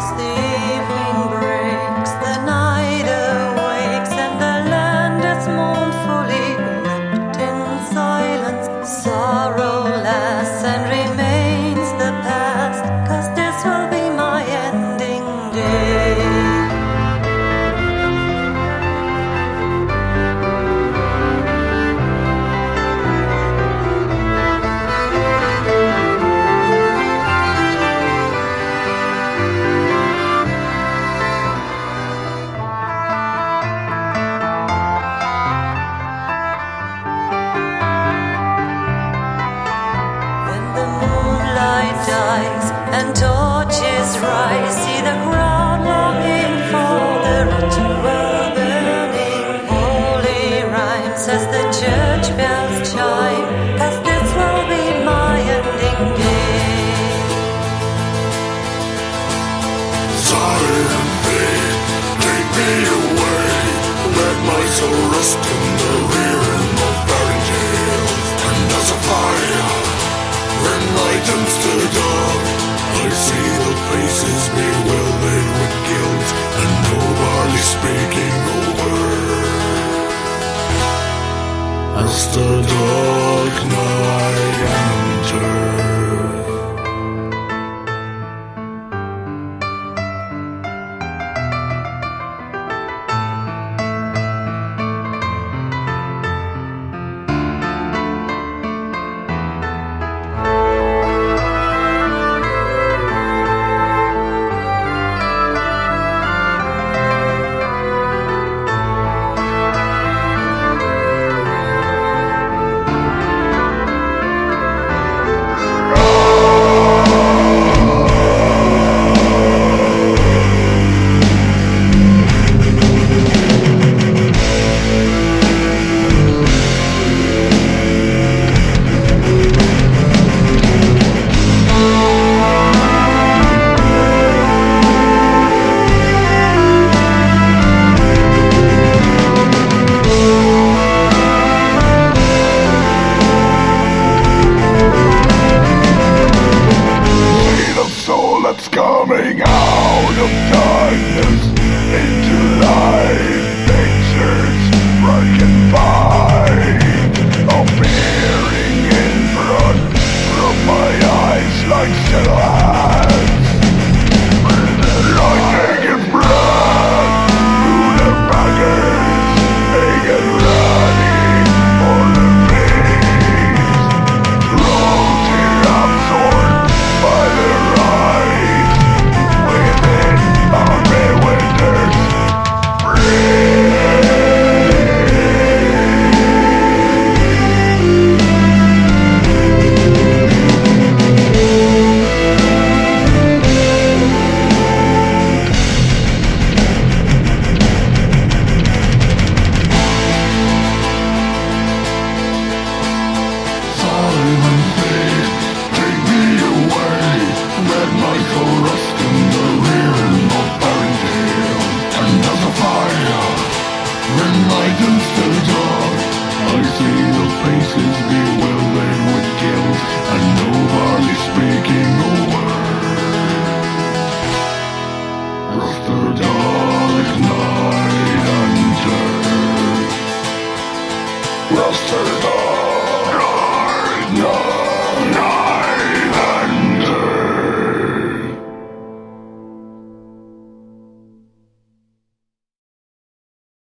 And torches rise, see the crowd longing for the ritual burning. Holy rhymes as the church bells chime, 'cause this will be my ending day. Silent fate, take me away. Let my soul rest in the realm of fairy tales. And as a fire enlightens the dark, I see the faces bewildered with guilt, and nobody speaking a word. As the dark night enters, that's coming out of darkness into light. Pictures black and white, appearing in front of my eyes like silhouettes. Like naked blood through the baggage, they get ready for the feast. Rosy absorbed by the faces bewildered with guilt, and nobody speaking a word. As the dark night enters,